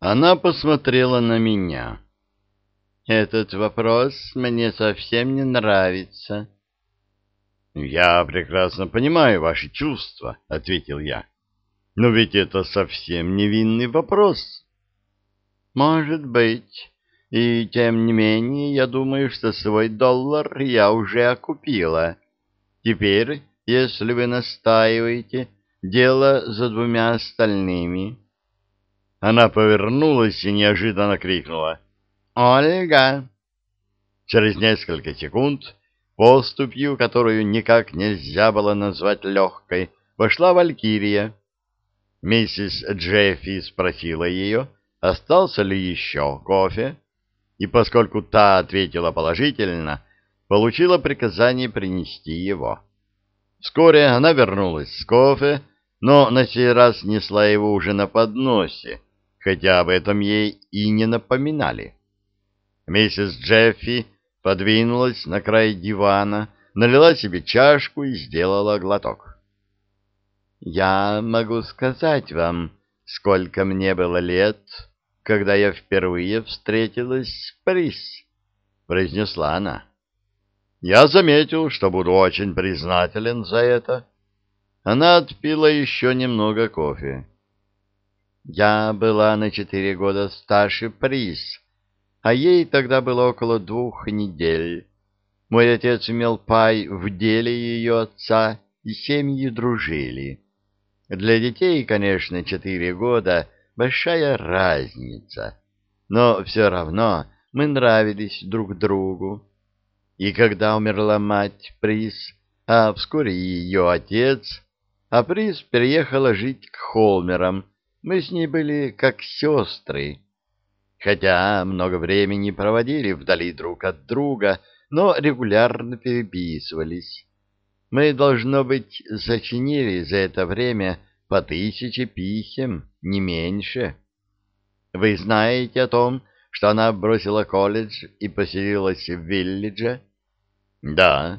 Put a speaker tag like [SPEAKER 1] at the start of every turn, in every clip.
[SPEAKER 1] Она посмотрела на меня. «Этот вопрос мне совсем не нравится». «Я прекрасно понимаю ваши чувства», — ответил я. «Но ведь это совсем невинный вопрос». «Может быть. И тем не менее, я думаю, что свой доллар я уже окупила. Теперь, если вы настаиваете, дело за двумя остальными». Она повернулась и неожиданно крикнула: «Ольга!» Через несколько секунд поступью, которую никак нельзя было назвать легкой, вошла Валькирия. Миссис Джеффи спросила ее, остался ли еще кофе, и поскольку та ответила положительно, получила приказание принести его. Вскоре она вернулась с кофе, но на сей раз несла его уже на подносе, хотя об этом ей и не напоминали. Миссис Джеффи подвинулась на край дивана, налила себе чашку и сделала глоток. «Я могу сказать вам, сколько мне было лет, когда я впервые встретилась с Прис», — произнесла она. Я заметил, что буду очень признателен за это. Она отпила еще немного кофе. «Я была на 4 года старше Прис, а ей тогда было около 2 недель. Мой отец имел пай в деле ее отца, и семьи дружили. Для детей, конечно, 4 года — большая разница, но все равно мы нравились друг другу. И когда умерла мать Прис, а вскоре и ее отец, а Прис переехала жить к Холмерам, мы с ней были как сестры. Хотя много времени проводили вдали друг от друга, но регулярно переписывались. Мы, должно быть, сочинили за это время по 1000 писем, не меньше. Вы знаете о том, что она бросила колледж и поселилась в Виллидже? Да.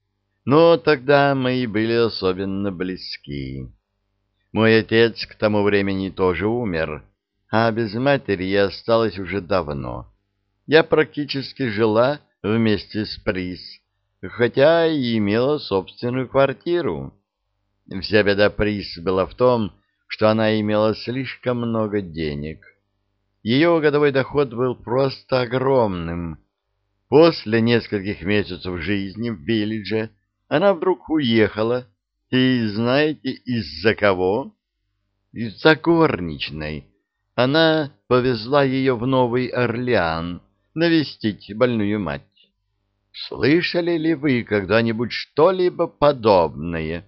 [SPEAKER 1] Но тогда мы и были особенно близки. Мой отец к тому времени тоже умер, а без матери я осталась уже давно. Я практически жила вместе с Прис, хотя и имела собственную квартиру. Вся беда Прис была в том, что она имела слишком много денег. Ее годовой доход был просто огромным. После нескольких месяцев жизни в Виллидже она вдруг уехала. И знаете, из-за кого? Из-за горничной. Она повезла ее в Новый Орлеан навестить больную мать. Слышали ли вы когда-нибудь что-либо подобное?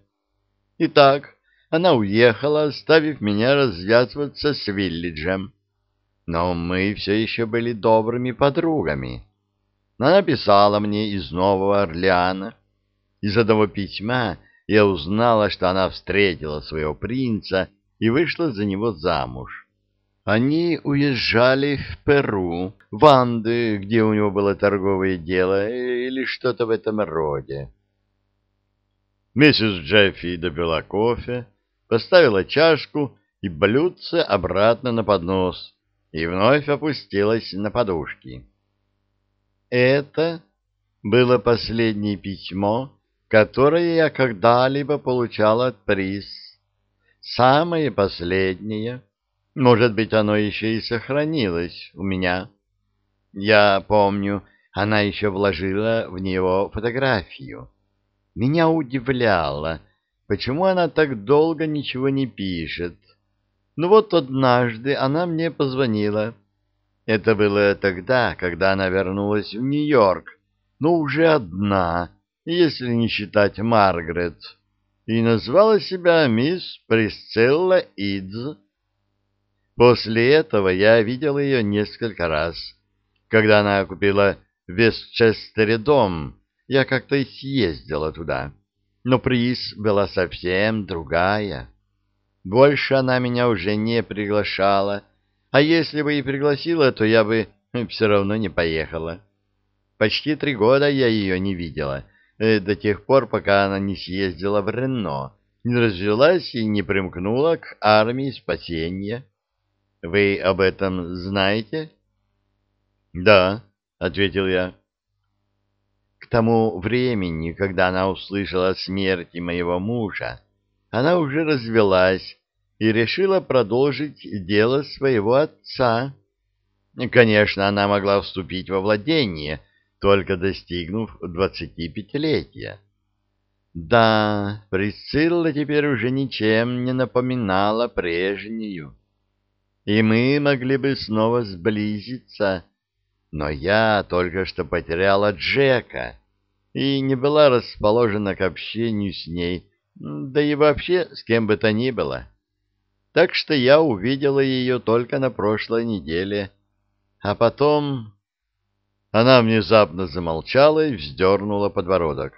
[SPEAKER 1] Итак, она уехала, оставив меня развязываться с Виллиджем. Но мы все еще были добрыми подругами. Она писала мне из Нового Орлеана. Из одного письма я узнала, что она встретила своего принца и вышла за него замуж. Они уезжали в Перу, в Анды, где у него было торговое дело, или что-то в этом роде. Миссис Джеффи допила кофе, поставила чашку и блюдце обратно на поднос и вновь опустилась на подушки. Это было последнее письмо, которое я когда-либо получал от Прис. Самое последнее. Может быть, оно еще и сохранилось у меня. Я помню, она еще вложила в него фотографию. Меня удивляло, почему она так долго ничего не пишет. Ну вот однажды она мне позвонила. Это было тогда, когда она вернулась в Нью-Йорк, но уже одна, если не считать Маргарет, и назвала себя мисс Присцилла Идз. После этого я видел ее несколько раз. Когда она купила в Вестчестере дом, я как-то и съездила туда, но Прис была совсем другая. Больше она меня уже не приглашала, а если бы и пригласила, то я бы все равно не поехала. Почти 3 года я ее не видела, до тех пор, пока она не съездила в Рено, не развелась и не примкнула к армии спасения. Вы об этом знаете? Да, ответил я. К тому времени, когда она услышала о смерти моего мужа, она уже развелась и решила продолжить дело своего отца. Конечно, она могла вступить во владение, только достигнув 25-летия. Да, Присцилла теперь уже ничем не напоминала прежнюю, и мы могли бы снова сблизиться, но я только что потеряла Джека и не была расположена к общению с ней, да и вообще с кем бы то ни было. Так что я увидела ее только на прошлой неделе, а потом... Она внезапно замолчала и вздернула подбородок.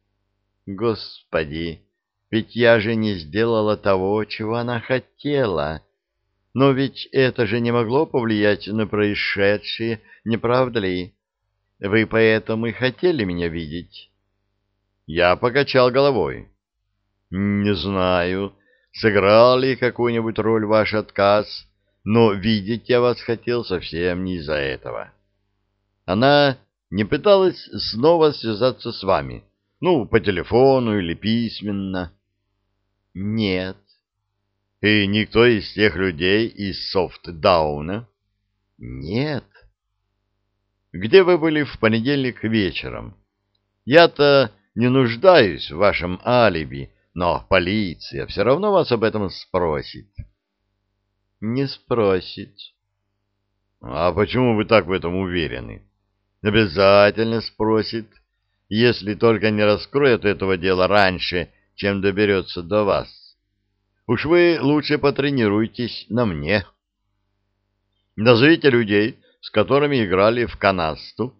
[SPEAKER 1] Господи, ведь я же не сделала того, чего она хотела. Но ведь это же не могло повлиять на происшедшее, не правда ли? Вы поэтому и хотели меня видеть? Я покачал головой. Не знаю, сыграл ли какую-нибудь роль ваш отказ, но видеть я вас хотел совсем не из-за этого. Она не пыталась снова связаться с вами, ну, по телефону или письменно? Нет. И никто из тех людей из Софтдауна? Нет. Где вы были в понедельник вечером? Я-то не нуждаюсь в вашем алиби, но полиция все равно вас об этом спросит. Не спросит. А почему вы так в этом уверены? Обязательно спросит, если только не раскроет этого дела раньше, чем доберется до вас. Уж вы лучше потренируйтесь на мне. Назовите людей, с которыми играли в канасту.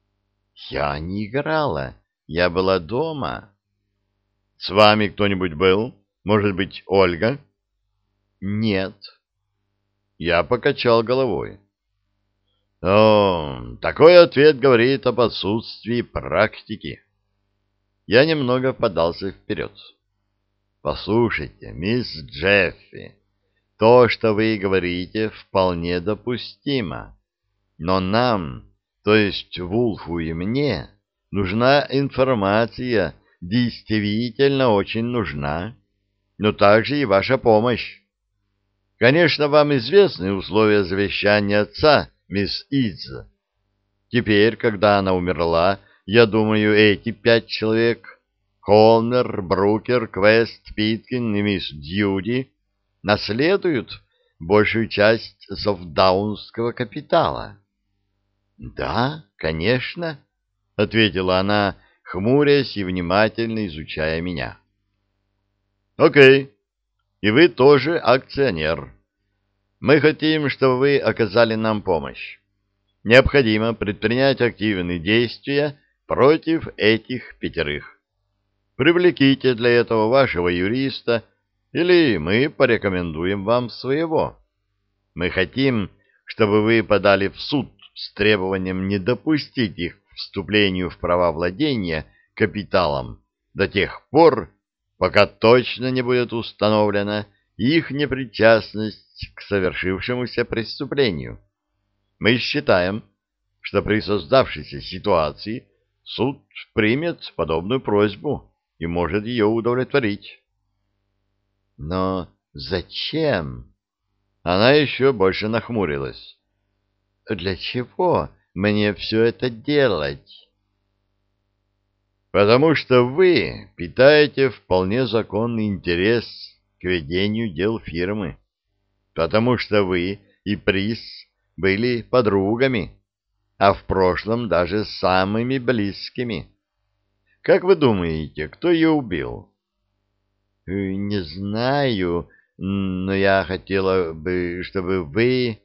[SPEAKER 1] Я не играла, я была дома. С вами кто-нибудь был? Может быть, Ольга? Нет. Я покачал головой. О, такой ответ говорит об отсутствии практики. Я немного подался вперед. Послушайте, мисс Джеффи, то, что вы говорите, вполне допустимо. Но нам, то есть Вулфу и мне, нужна информация, действительно очень нужна, но также и ваша помощь. Конечно, вам известны условия завещания отца, мисс Идз. Теперь, когда она умерла, я думаю, эти 5 человек, Холмер, Брукер, Квест, Питкин и мисс Дьюди, наследуют большую часть софтдаунского капитала. — Да, конечно, — ответила она, хмурясь и внимательно изучая меня. — Окей, и вы тоже акционер. Мы хотим, чтобы вы оказали нам помощь. Необходимо предпринять активные действия против этих 5. Привлеките для этого вашего юриста, или мы порекомендуем вам своего. Мы хотим, чтобы вы подали в суд с требованием не допустить их к вступлению в права владения капиталом до тех пор, пока точно не будет установлена их непричастность к совершившемуся преступлению. Мы считаем, что при создавшейся ситуации суд примет подобную просьбу и может ее удовлетворить. Но зачем? Она еще больше нахмурилась. Для чего мне все это делать? Потому что вы питаете вполне законный интерес к ведению дел фирмы. Потому что вы и Прис были подругами, а в прошлом даже самыми близкими. Как вы думаете, кто ее убил? Не знаю, но я хотела бы, чтобы вы...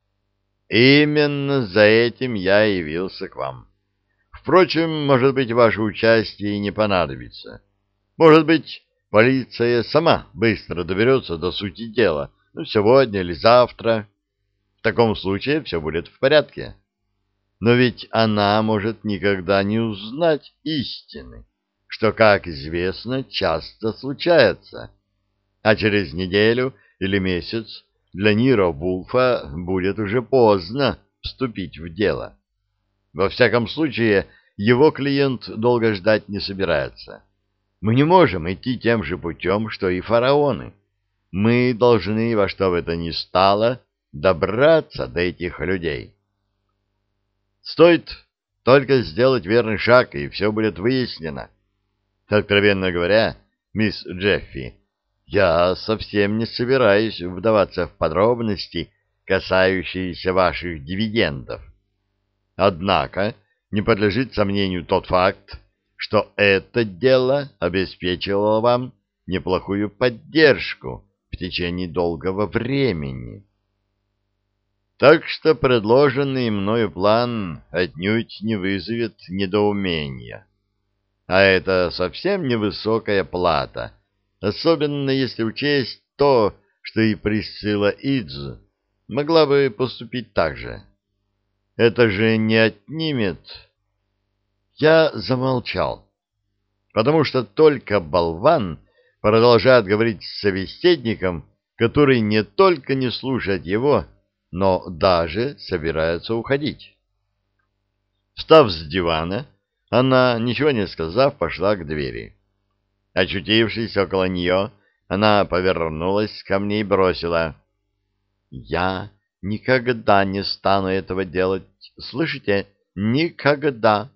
[SPEAKER 1] Именно за этим я явился к вам. Впрочем, может быть, ваше участие и не понадобится. Может быть, полиция сама быстро доберется до сути дела, сегодня или завтра. В таком случае все будет в порядке. Но ведь она может никогда не узнать истины, что, как известно, часто случается. А через неделю или месяц для Ниро Вулфа будет уже поздно вступить в дело. Во всяком случае, его клиент долго ждать не собирается. Мы не можем идти тем же путем, что и фараоны. Мы должны во что бы то ни стало добраться до этих людей. Стоит только сделать верный шаг, и все будет выяснено. Откровенно говоря, мисс Джеффи, я совсем не собираюсь вдаваться в подробности, касающиеся ваших дивидендов. Однако не подлежит сомнению тот факт, что это дело обеспечивало вам неплохую поддержку в течение долгого времени. Так что предложенный мною план отнюдь не вызовет недоумения. А это совсем невысокая плата, особенно если учесть то, что и Присцилла Идз могла бы поступить так же. Это же не отнимет... Я замолчал, потому что только болван продолжает говорить с собеседником, который не только не слушает его, но даже собирается уходить. Встав с дивана, она, ничего не сказав, пошла к двери. Очутившись около нее, она повернулась ко мне и бросила: «Я никогда не стану этого делать, слышите? Никогда!»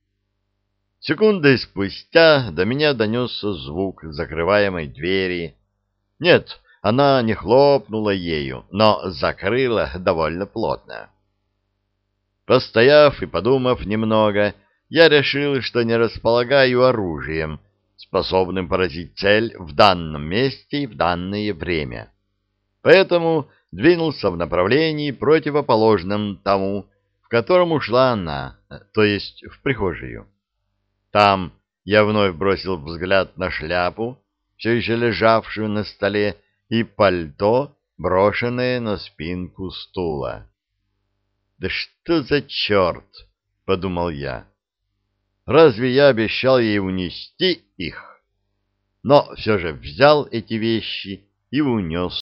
[SPEAKER 1] Секундой спустя до меня донесся звук закрываемой двери. Нет, она не хлопнула ею, но закрыла довольно плотно. Постояв и подумав немного, я решил, что не располагаю оружием, способным поразить цель в данном месте и в данное время. Поэтому двинулся в направлении противоположном тому, в котором ушла она, то есть в прихожую. Там я вновь бросил взгляд на шляпу, все еще лежавшую на столе, и пальто, брошенное на спинку стула. «Да что за черт!» — подумал я. «Разве я обещал ей унести их?» Но все же взял эти вещи и унес